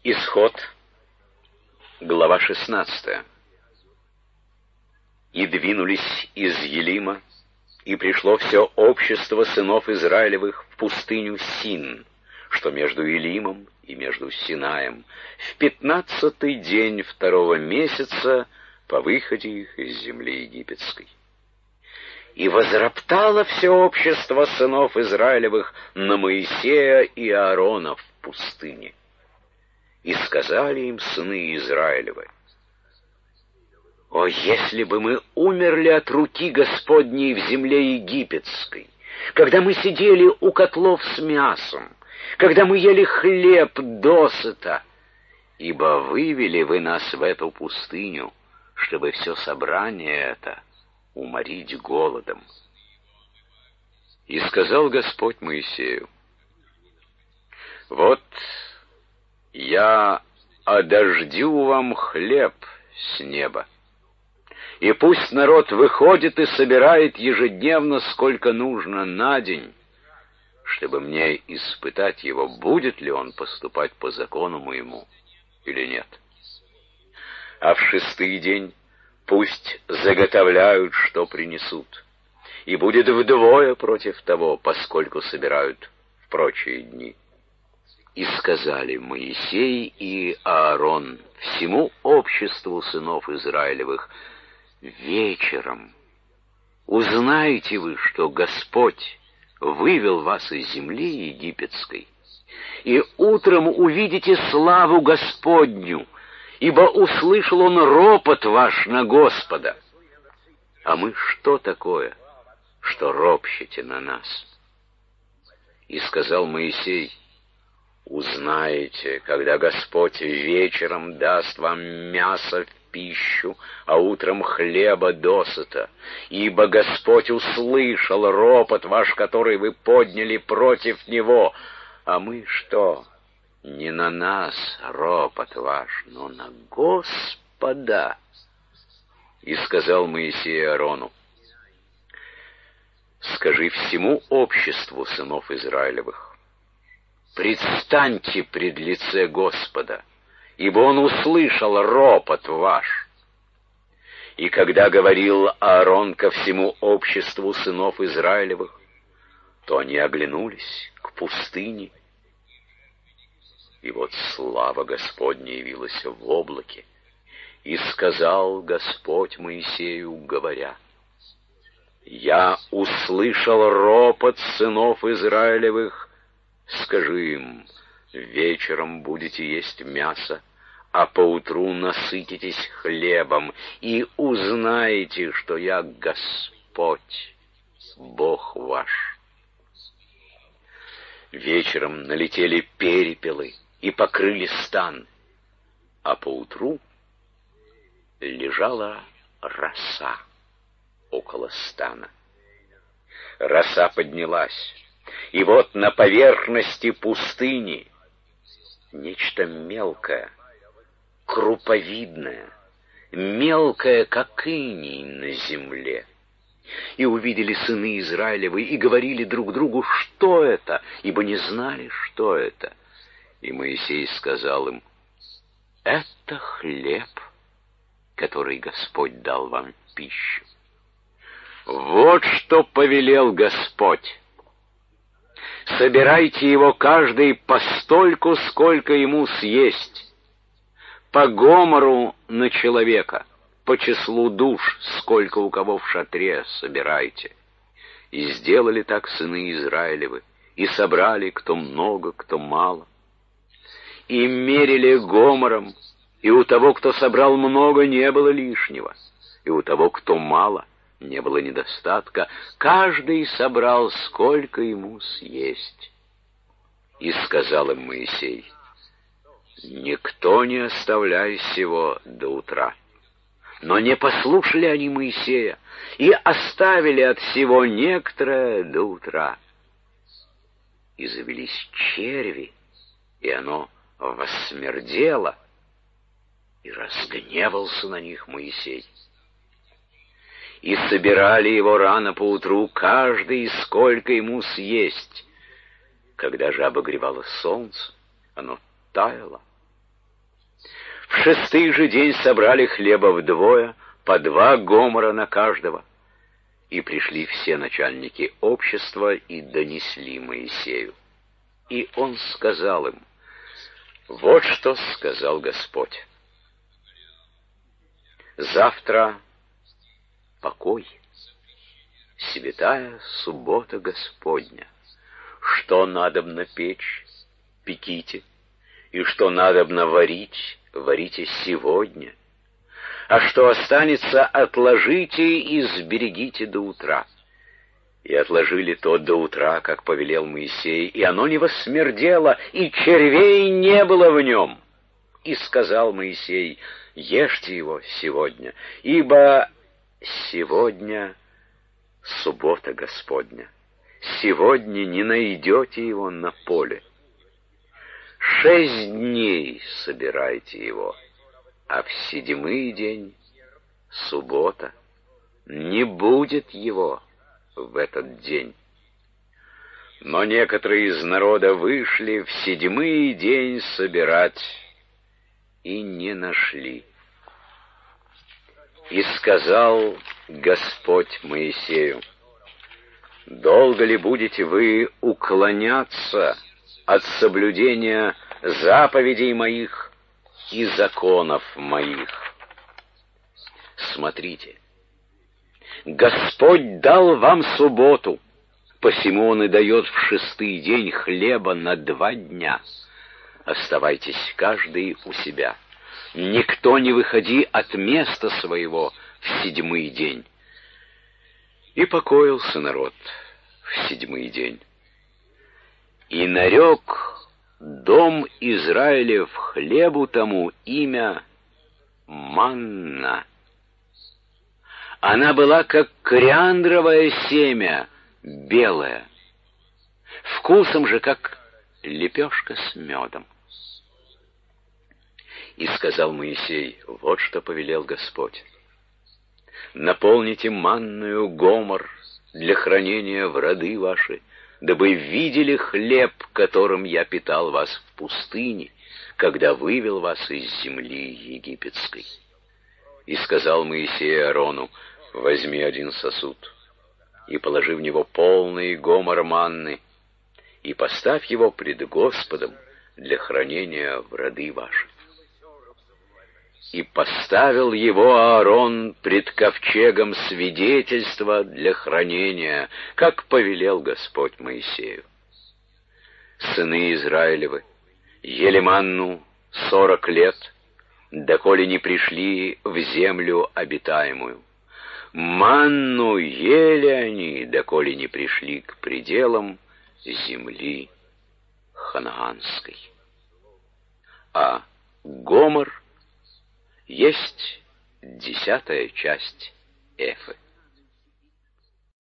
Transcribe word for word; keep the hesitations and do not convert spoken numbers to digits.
Исход, глава шестнадцатая. «И двинулись из Елима, и пришло все общество сынов Израилевых в пустыню Син, что между Елимом и между Синаем, в пятнадцатый день второго месяца по выходе их из земли египетской. И возроптало все общество сынов Израилевых на Моисея и Аарона в пустыне. И сказали им сыны Израилевы: «О, если бы мы умерли от руки Господней в земле египетской, когда мы сидели у котлов с мясом, когда мы ели хлеб досыта, ибо вывели вы нас в эту пустыню, чтобы все собрание это уморить голодом». И сказал Господь Моисею: «Вот я одождю вам хлеб с неба, и пусть народ выходит и собирает ежедневно, сколько нужно на день, чтобы мне испытать его, будет ли он поступать по закону моему или нет. А в шестый день пусть заготовляют, что принесут, и будет вдвое против того, поскольку собирают в прочие дни». И сказали Моисей и Аарон всему обществу сынов Израилевых: «Вечером узнаете вы, что Господь вывел вас из земли египетской, и утром увидите славу Господню, ибо услышал он ропот ваш на Господа. А мы что такое, что ропщете на нас?» И сказал Моисей: «Узнаете, когда Господь вечером даст вам мясо в пищу, а утром хлеба досыта, ибо Господь услышал ропот ваш, который вы подняли против Него. А мы что? Не на нас ропот ваш, но на Господа». И сказал Моисей Аарону: «Скажи всему обществу сынов Израилевых: предстаньте пред лице Господа, ибо Он услышал ропот ваш». И когда говорил Аарон ко всему обществу сынов Израилевых, то они оглянулись к пустыне, и вот слава Господня явилась в облаке, и сказал Господь Моисею, говоря: «Я услышал ропот сынов Израилевых. Скажи им: вечером будете есть мясо, а поутру насытитесь хлебом, и узнаете, что я Господь, Бог ваш». Вечером налетели перепелы и покрыли стан, а поутру лежала роса около стана. Роса поднялась, и вот на поверхности пустыни нечто мелкое, круповидное, мелкое, как иней на земле. И увидели сыны Израилевы, и говорили друг другу: «Что это?» ибо не знали, что это. И Моисей сказал им: «Это хлеб, который Господь дал вам в пищу. Вот что повелел Господь: собирайте его каждый постольку, сколько ему съесть, по гомору на человека, по числу душ, сколько у кого в шатре, собирайте». И сделали так сыны Израилевы, и собрали, кто много, кто мало. И мерили гомором, и у того, кто собрал много, не было лишнего, и у того, кто мало, не было недостатка. Каждый собрал, сколько ему съесть. И сказал им Моисей: «Никто не оставляй сего до утра». Но не послушали они Моисея, и оставили от всего некоторое до утра. И завелись черви, и оно воссмердело, и разгневался на них Моисей. И собирали его рано поутру, каждый, сколько ему съесть. Когда же обогревало солнце, оно таяло, В шестый же день собрали хлеба вдвое, по два гомора на каждого. И пришли все начальники общества и донесли Моисею. И он сказал им: вот что сказал Господь. Завтра покой, святая суббота Господня. Что надобно печь, пеките, и что надобно варить, варите сегодня. А что останется, отложите и сберегите до утра. И отложили то до утра, как повелел Моисей, и оно не воссмердело, и червей не было в нем. И сказал Моисей: ешьте его сегодня, ибо сегодня суббота Господня. Сегодня не найдете его на поле. Шесть дней собирайте его, а в седьмой день, суббота, не будет его в этот день. Но некоторые из народа вышли в седьмой день собирать и не нашли. И сказал Господь Моисею: долго ли будете вы уклоняться от соблюдения заповедей моих и законов моих? Смотрите, Господь дал вам субботу, посему Он и дает в шестый день хлеба на два дня. Оставайтесь каждый у себя. Никто не выходи от места своего в седьмой день. И покоился народ в седьмой день. И нарек дом Израилев хлебу тому имя манна. Она была как кориандровое семя, белая, вкусом же как лепешка с медом. И сказал Моисей: вот что повелел Господь: наполните манную гомор для хранения в роды ваши, дабы видели хлеб, которым я питал вас в пустыне, когда вывел вас из земли египетской. И сказал Моисей Аарону: возьми один сосуд и положи в него полный гомор манны, и поставь его пред Господом для хранения в роды ваши. И поставил его Аарон пред ковчегом свидетельства для хранения, как повелел Господь Моисею. Сыны Израилевы ели манну сорок лет, доколе не пришли в землю обитаемую. Манну ели они, доколе не пришли к пределам земли ханаанской. А гомор есть десятая часть эфы.